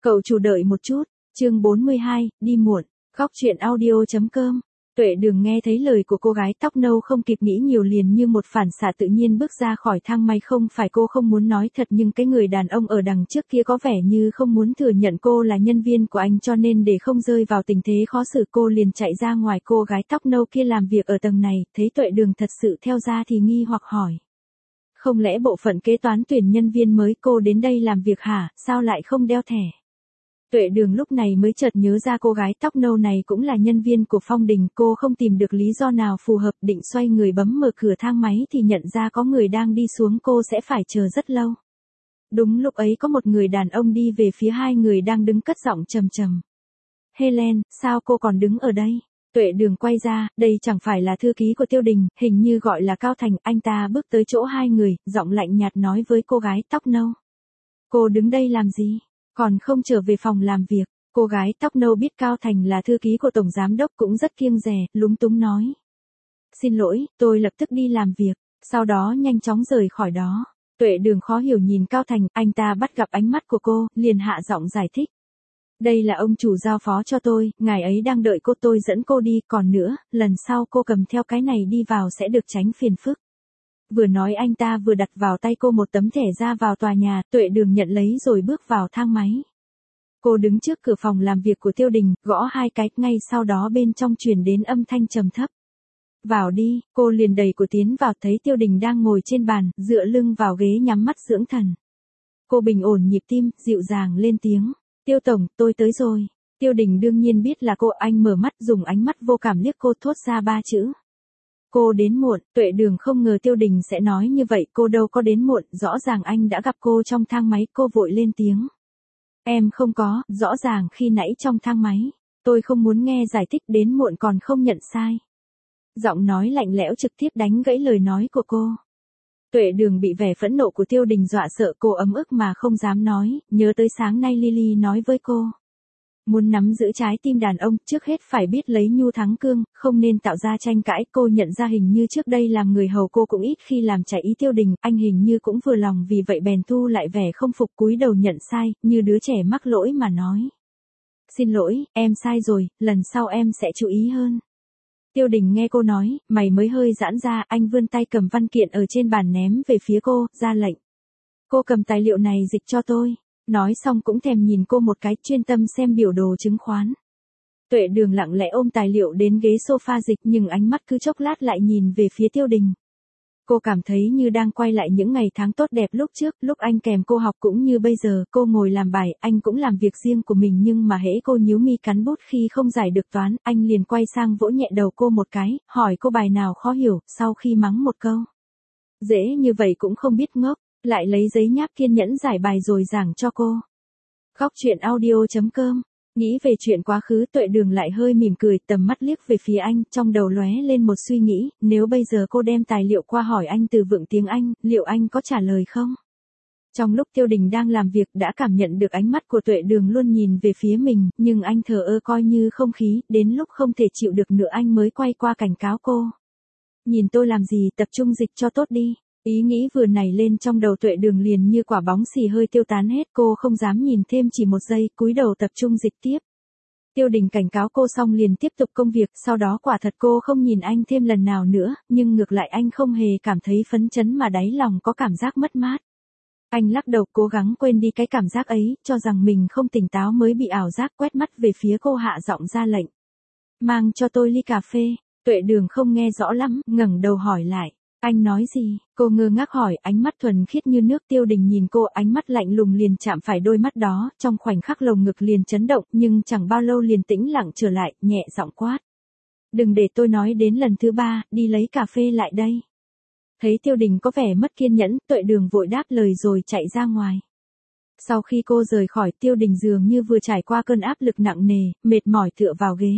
Cậu chủ đợi một chút, chương 42, đi muộn, góc chuyện audio.com. Tuệ Đường nghe thấy lời của cô gái tóc nâu không kịp nghĩ nhiều liền như một phản xạ tự nhiên bước ra khỏi thang máy. Không phải cô không muốn nói thật, nhưng cái người đàn ông ở đằng trước kia có vẻ như không muốn thừa nhận cô là nhân viên của anh, cho nên để không rơi vào tình thế khó xử cô liền chạy ra ngoài. Cô gái tóc nâu kia làm việc ở tầng này, thấy Tuệ Đường thật sự theo ra thì nghi hoặc hỏi. Không lẽ bộ phận kế toán tuyển nhân viên mới cô đến đây làm việc hả, sao lại không đeo thẻ? Tuệ Đường lúc này mới chợt nhớ ra cô gái tóc nâu này cũng là nhân viên của Phong Đình. Cô không tìm được lý do nào phù hợp, định xoay người bấm mở cửa thang máy thì nhận ra có người đang đi xuống, cô sẽ phải chờ rất lâu. Đúng lúc ấy có một người đàn ông đi về phía hai người đang đứng, cất giọng trầm trầm. Helen, sao cô còn đứng ở đây? Tuệ Đường quay ra, đây chẳng phải là thư ký của Tiêu Đình, hình như gọi là Cao Thành. Anh ta bước tới chỗ hai người, giọng lạnh nhạt nói với cô gái tóc nâu. Cô đứng đây làm gì? Còn không trở về phòng làm việc? Cô gái tóc nâu biết Cao Thành là thư ký của Tổng Giám Đốc cũng rất kiêng dè, lúng túng nói. Xin lỗi, tôi lập tức đi làm việc, sau đó nhanh chóng rời khỏi đó. Tuệ Đường khó hiểu nhìn Cao Thành, anh ta bắt gặp ánh mắt của cô, liền hạ giọng giải thích. Đây là ông chủ giao phó cho tôi, ngài ấy đang đợi cô, tôi dẫn cô đi, còn nữa, lần sau cô cầm theo cái này đi vào sẽ được tránh phiền phức. Vừa nói anh ta vừa đặt vào tay cô một tấm thẻ ra vào tòa nhà. Tuệ Đường nhận lấy rồi bước vào thang máy. Cô đứng trước cửa phòng làm việc của Tiêu Đình, gõ hai cái, ngay sau đó bên trong truyền đến âm thanh trầm thấp. Vào đi, cô liền đẩy cửa tiến vào, thấy Tiêu Đình đang ngồi trên bàn, dựa lưng vào ghế nhắm mắt dưỡng thần. Cô bình ổn nhịp tim, dịu dàng lên tiếng. Tiêu tổng, tôi tới rồi. Tiêu Đình đương nhiên biết là cô, anh mở mắt dùng ánh mắt vô cảm liếc cô, thốt ra ba chữ. Cô đến muộn. Tuệ Đường không ngờ Tiêu Đình sẽ nói như vậy, cô đâu có đến muộn, rõ ràng anh đã gặp cô trong thang máy. Cô vội lên tiếng. Em không có, rõ ràng khi nãy trong thang máy. Tôi không muốn nghe giải thích, đến muộn còn không nhận sai. Giọng nói lạnh lẽo trực tiếp đánh gãy lời nói của cô. Tuệ Đường bị vẻ phẫn nộ của Tiêu Đình dọa sợ, cô ấm ức mà không dám nói, nhớ tới sáng nay Lily nói với cô. Muốn nắm giữ trái tim đàn ông, trước hết phải biết lấy nhu thắng cương, không nên tạo ra tranh cãi. Cô nhận ra hình như trước đây làm người hầu cô cũng ít khi làm trái ý Tiêu Đình, anh hình như cũng vừa lòng, vì vậy bèn thu lại vẻ không phục, cúi đầu nhận sai, như đứa trẻ mắc lỗi mà nói. Xin lỗi, em sai rồi, lần sau em sẽ chú ý hơn. Tiêu Đình nghe cô nói, mày mới hơi giãn ra, anh vươn tay cầm văn kiện ở trên bàn ném về phía cô, ra lệnh. Cô cầm tài liệu này dịch cho tôi. Nói xong cũng thèm nhìn cô một cái, chuyên tâm xem biểu đồ chứng khoán. Tuệ Đường lặng lẽ ôm tài liệu đến ghế sofa dịch, nhưng ánh mắt cứ chốc lát lại nhìn về phía Tiêu Đình. Cô cảm thấy như đang quay lại những ngày tháng tốt đẹp lúc trước, lúc anh kèm cô học cũng như bây giờ, cô ngồi làm bài, anh cũng làm việc riêng của mình, nhưng mà hễ cô nhíu mi cắn bút khi không giải được toán, anh liền quay sang vỗ nhẹ đầu cô một cái, hỏi cô bài nào khó hiểu, sau khi mắng một câu. Dễ như vậy cũng không biết ngốc, lại lấy giấy nháp kiên nhẫn giải bài rồi giảng cho cô. Góc chuyện audio.com. Nghĩ về chuyện quá khứ, Tuệ Đường lại hơi mỉm cười, tầm mắt liếc về phía anh, trong đầu lóe lên một suy nghĩ, nếu bây giờ cô đem tài liệu qua hỏi anh từ vựng tiếng Anh, liệu anh có trả lời không? Trong lúc Tiêu Đình đang làm việc đã cảm nhận được ánh mắt của Tuệ Đường luôn nhìn về phía mình, nhưng anh thờ ơ coi như không khí, đến lúc không thể chịu được nữa anh mới quay qua cảnh cáo cô. Nhìn tôi làm gì, tập trung dịch cho tốt đi. Ý nghĩ vừa nảy lên trong đầu Tuệ Đường liền như quả bóng xì hơi tiêu tán hết, cô không dám nhìn thêm chỉ một giây, cúi đầu tập trung dịch tiếp. Tiêu Đình cảnh cáo cô xong liền tiếp tục công việc, sau đó quả thật cô không nhìn anh thêm lần nào nữa, nhưng ngược lại anh không hề cảm thấy phấn chấn mà đáy lòng có cảm giác mất mát. Anh lắc đầu cố gắng quên đi cái cảm giác ấy, cho rằng mình không tỉnh táo mới bị ảo giác, quét mắt về phía cô hạ giọng ra lệnh. Mang cho tôi ly cà phê. Tuệ Đường không nghe rõ lắm, ngẩng đầu hỏi lại. Anh nói gì? Cô ngơ ngác hỏi, ánh mắt thuần khiết như nước. Tiêu Đình nhìn cô, ánh mắt lạnh lùng liền chạm phải đôi mắt đó, trong khoảnh khắc lồng ngực liền chấn động, nhưng chẳng bao lâu liền tĩnh lặng trở lại, nhẹ giọng quát. Đừng để tôi nói đến lần thứ ba, đi lấy cà phê lại đây. Thấy Tiêu Đình có vẻ mất kiên nhẫn, Tuệ Đường vội đáp lời rồi chạy ra ngoài. Sau khi cô rời khỏi, Tiêu Đình dường như vừa trải qua cơn áp lực nặng nề, mệt mỏi tựa vào ghế.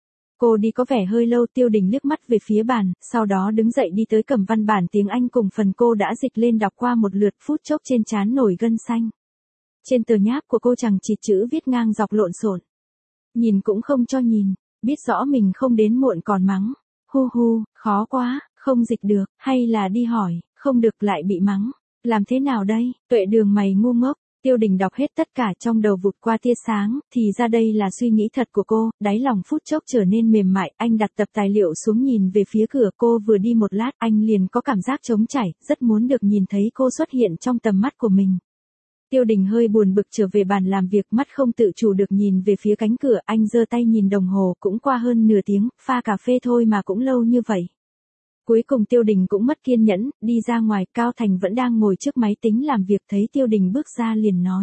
Cô đi có vẻ hơi lâu. Tiêu Đình liếc mắt về phía bàn, sau đó đứng dậy đi tới cầm văn bản tiếng Anh cùng phần cô đã dịch lên đọc qua một lượt, phút chốc trên trán nổi gân xanh. Trên tờ nháp của cô chẳng chịt chữ viết ngang dọc lộn xộn. Nhìn cũng không cho nhìn, biết rõ mình không đến muộn còn mắng. Hu hu, khó quá, không dịch được, hay là đi hỏi, không được lại bị mắng. Làm thế nào đây? Tuệ Đường mày ngu ngốc. Tiêu Đình đọc hết tất cả trong đầu vụt qua tia sáng, thì ra đây là suy nghĩ thật của cô, đáy lòng phút chốc trở nên mềm mại, anh đặt tập tài liệu xuống nhìn về phía cửa cô vừa đi một lát, anh liền có cảm giác trống trải, rất muốn được nhìn thấy cô xuất hiện trong tầm mắt của mình. Tiêu Đình hơi buồn bực trở về bàn làm việc, mắt không tự chủ được nhìn về phía cánh cửa, anh giơ tay nhìn đồng hồ, cũng qua hơn nửa tiếng, pha cà phê thôi mà cũng lâu như vậy. Cuối cùng Tiêu Đình cũng mất kiên nhẫn, đi ra ngoài, Cao Thành vẫn đang ngồi trước máy tính làm việc, thấy Tiêu Đình bước ra liền nói.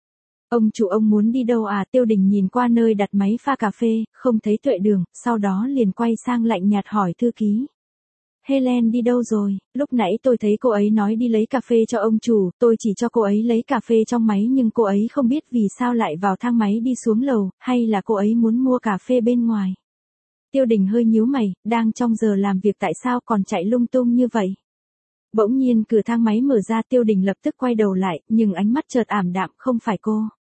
Ông chủ, ông muốn đi đâu à? Tiêu Đình nhìn qua nơi đặt máy pha cà phê, không thấy Tuệ Đường, sau đó liền quay sang lạnh nhạt hỏi thư ký. Helen đi đâu rồi? Lúc nãy tôi thấy cô ấy nói đi lấy cà phê cho ông chủ, tôi chỉ cho cô ấy lấy cà phê trong máy nhưng cô ấy không biết vì sao lại vào thang máy đi xuống lầu, hay là cô ấy muốn mua cà phê bên ngoài. Tiêu Đình hơi nhíu mày, đang trong giờ làm việc tại sao còn chạy lung tung như vậy? Bỗng nhiên cửa thang máy mở ra, Tiêu Đình lập tức quay đầu lại, nhưng ánh mắt chợt ảm đạm, không phải cô.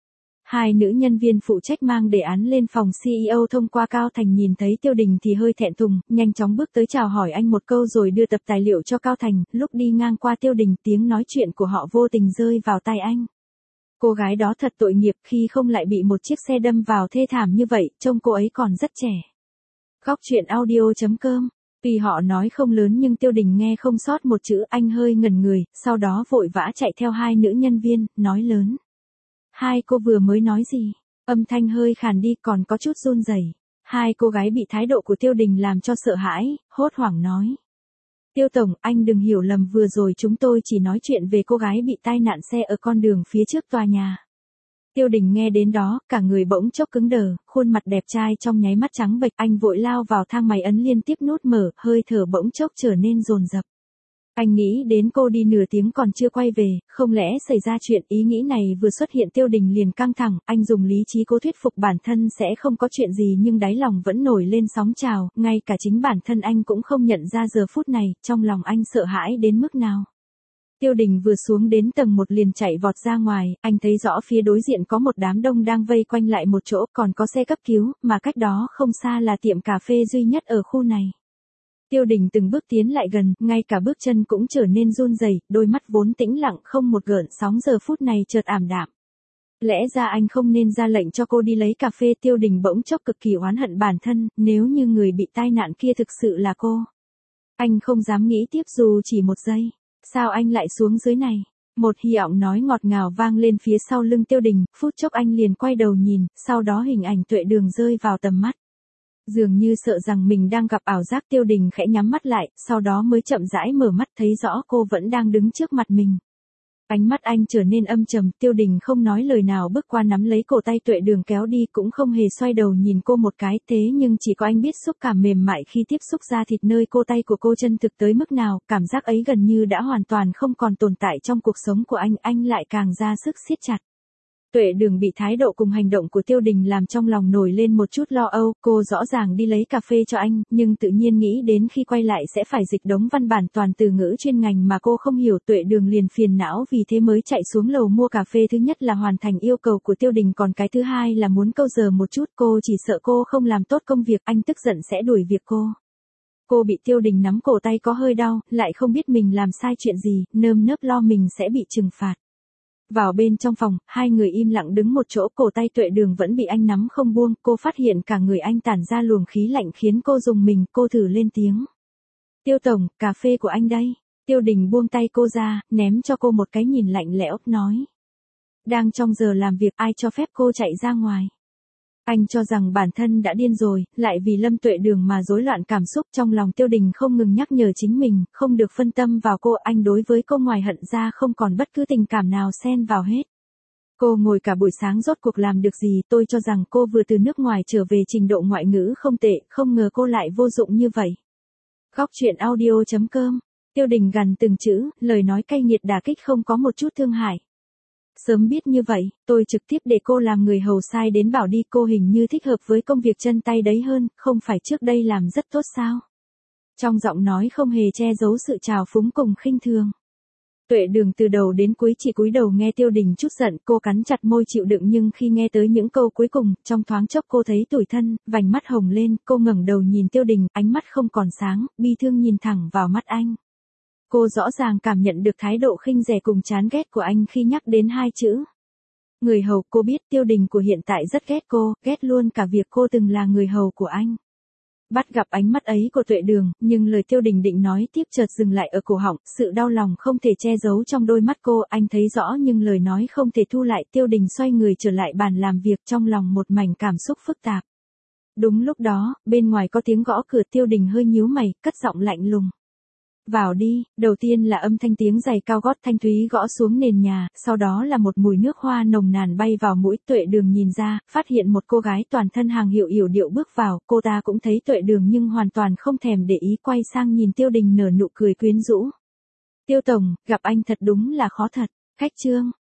Hai nữ nhân viên phụ trách mang đề án lên phòng CEO thông qua Cao Thành nhìn thấy Tiêu Đình thì hơi thẹn thùng, nhanh chóng bước tới chào hỏi anh một câu rồi đưa tập tài liệu cho Cao Thành, lúc đi ngang qua Tiêu Đình tiếng nói chuyện của họ vô tình rơi vào tai anh. Cô gái đó thật tội nghiệp khi không lại bị một chiếc xe đâm vào thê thảm như vậy, trông cô ấy còn rất trẻ. Góc truyện audio.com. Vì họ nói không lớn nhưng Tiêu Đình nghe không sót một chữ, anh hơi ngẩn người, sau đó vội vã chạy theo hai nữ nhân viên, nói lớn. Hai cô vừa mới nói gì? Âm thanh hơi khàn đi, còn có chút run rẩy. Hai cô gái bị thái độ của Tiêu Đình làm cho sợ hãi, hốt hoảng nói. Tiêu Tổng, anh đừng hiểu lầm, vừa rồi chúng tôi chỉ nói chuyện về cô gái bị tai nạn xe ở con đường phía trước tòa nhà. Tiêu Đình nghe đến đó, cả người bỗng chốc cứng đờ, khuôn mặt đẹp trai trong nháy mắt trắng bệch, anh vội lao vào thang máy ấn liên tiếp nút mở, hơi thở bỗng chốc trở nên dồn dập. Anh nghĩ đến cô đi nửa tiếng còn chưa quay về, không lẽ xảy ra chuyện, ý nghĩ này vừa xuất hiện Tiêu Đình liền căng thẳng, anh dùng lý trí cố thuyết phục bản thân sẽ không có chuyện gì nhưng đáy lòng vẫn nổi lên sóng trào, ngay cả chính bản thân anh cũng không nhận ra giờ phút này, trong lòng anh sợ hãi đến mức nào. Tiêu Đình vừa xuống đến tầng 1 liền chạy vọt ra ngoài, anh thấy rõ phía đối diện có một đám đông đang vây quanh lại một chỗ, còn có xe cấp cứu, mà cách đó không xa là tiệm cà phê duy nhất ở khu này. Tiêu Đình từng bước tiến lại gần, ngay cả bước chân cũng trở nên run rẩy, đôi mắt vốn tĩnh lặng không một gợn sóng giờ phút này chợt ảm đạm. Lẽ ra anh không nên ra lệnh cho cô đi lấy cà phê, Tiêu Đình bỗng chốc cực kỳ oán hận bản thân, nếu như người bị tai nạn kia thực sự là cô. Anh không dám nghĩ tiếp dù chỉ một giây. Sao anh lại xuống dưới này? Một giọng nói ngọt ngào vang lên phía sau lưng Tiêu Đình, phút chốc anh liền quay đầu nhìn, sau đó hình ảnh Tuệ Đường rơi vào tầm mắt. Dường như sợ rằng mình đang gặp ảo giác, Tiêu Đình khẽ nhắm mắt lại, sau đó mới chậm rãi mở mắt thấy rõ cô vẫn đang đứng trước mặt mình. Ánh mắt anh trở nên âm trầm, Tiêu Đình không nói lời nào bước qua nắm lấy cổ tay Tuệ Đường kéo đi, cũng không hề xoay đầu nhìn cô một cái, thế nhưng chỉ có anh biết xúc cảm mềm mại khi tiếp xúc da thịt nơi cô tay của cô chân thực tới mức nào, cảm giác ấy gần như đã hoàn toàn không còn tồn tại trong cuộc sống của anh lại càng ra sức siết chặt. Tuệ Đường bị thái độ cùng hành động của Tiêu Đình làm trong lòng nổi lên một chút lo âu, cô rõ ràng đi lấy cà phê cho anh, nhưng tự nhiên nghĩ đến khi quay lại sẽ phải dịch đống văn bản toàn từ ngữ chuyên ngành mà cô không hiểu, Tuệ Đường liền phiền não, vì thế mới chạy xuống lầu mua cà phê. Thứ nhất là hoàn thành yêu cầu của Tiêu Đình, còn cái thứ hai là muốn câu giờ một chút, cô chỉ sợ cô không làm tốt công việc, anh tức giận sẽ đuổi việc cô. Cô bị Tiêu Đình nắm cổ tay có hơi đau, lại không biết mình làm sai chuyện gì, nơm nớp lo mình sẽ bị trừng phạt. Vào bên trong phòng, hai người im lặng đứng một chỗ, cổ tay Tuệ Đường vẫn bị anh nắm không buông, cô phát hiện cả người anh tản ra luồng khí lạnh khiến cô rùng mình, cô thử lên tiếng. Tiêu Tổng, cà phê của anh đây. Tiêu Đình buông tay cô ra, ném cho cô một cái nhìn lạnh lẽo, nói. Đang trong giờ làm việc, ai cho phép cô chạy ra ngoài. Anh cho rằng bản thân đã điên rồi, lại vì Lâm Tuệ Đường mà rối loạn cảm xúc, trong lòng Tiêu Đình không ngừng nhắc nhở chính mình, không được phân tâm vào cô, anh đối với cô ngoài hận ra không còn bất cứ tình cảm nào xen vào hết. Cô ngồi cả buổi sáng rốt cuộc làm được gì, tôi cho rằng cô vừa từ nước ngoài trở về trình độ ngoại ngữ không tệ, không ngờ cô lại vô dụng như vậy. Góc truyện audio.com. Tiêu Đình gằn từng chữ, lời nói cay nghiệt đả kích không có một chút thương hại. Sớm biết như vậy, tôi trực tiếp để cô làm người hầu sai đến bảo đi, cô hình như thích hợp với công việc chân tay đấy hơn, không phải trước đây làm rất tốt sao? Trong giọng nói không hề che giấu sự trào phúng cùng khinh thường. Tuệ Đường từ đầu đến cuối chỉ cúi đầu nghe Tiêu Đình chút giận, cô cắn chặt môi chịu đựng, nhưng khi nghe tới những câu cuối cùng, trong thoáng chốc cô thấy tủi thân, vành mắt hồng lên, cô ngẩng đầu nhìn Tiêu Đình, ánh mắt không còn sáng, bi thương nhìn thẳng vào mắt anh. Cô rõ ràng cảm nhận được thái độ khinh rẻ cùng chán ghét của anh khi nhắc đến hai chữ Người hầu, cô biết Tiêu Đình của hiện tại rất ghét cô, ghét luôn cả việc cô từng là người hầu của anh. Bắt gặp ánh mắt ấy của Tuệ Đường, nhưng lời Tiêu Đình định nói tiếp chợt dừng lại ở cổ họng, sự đau lòng không thể che giấu trong đôi mắt cô, anh thấy rõ nhưng lời nói không thể thu lại. Tiêu Đình xoay người trở lại bàn làm việc, trong lòng một mảnh cảm xúc phức tạp. Đúng lúc đó, bên ngoài có tiếng gõ cửa. Tiêu Đình hơi nhíu mày, cất giọng lạnh lùng. Vào đi. Đầu tiên là âm thanh tiếng giày cao gót thanh thúy gõ xuống nền nhà, sau đó là một mùi nước hoa nồng nàn bay vào mũi. Tuệ Đường nhìn ra, phát hiện một cô gái toàn thân hàng hiệu yểu điệu bước vào, cô ta cũng thấy Tuệ Đường nhưng hoàn toàn không thèm để ý, quay sang nhìn Tiêu Đình nở nụ cười quyến rũ. Tiêu tổng, gặp anh thật đúng là khó thật. Khách Trương,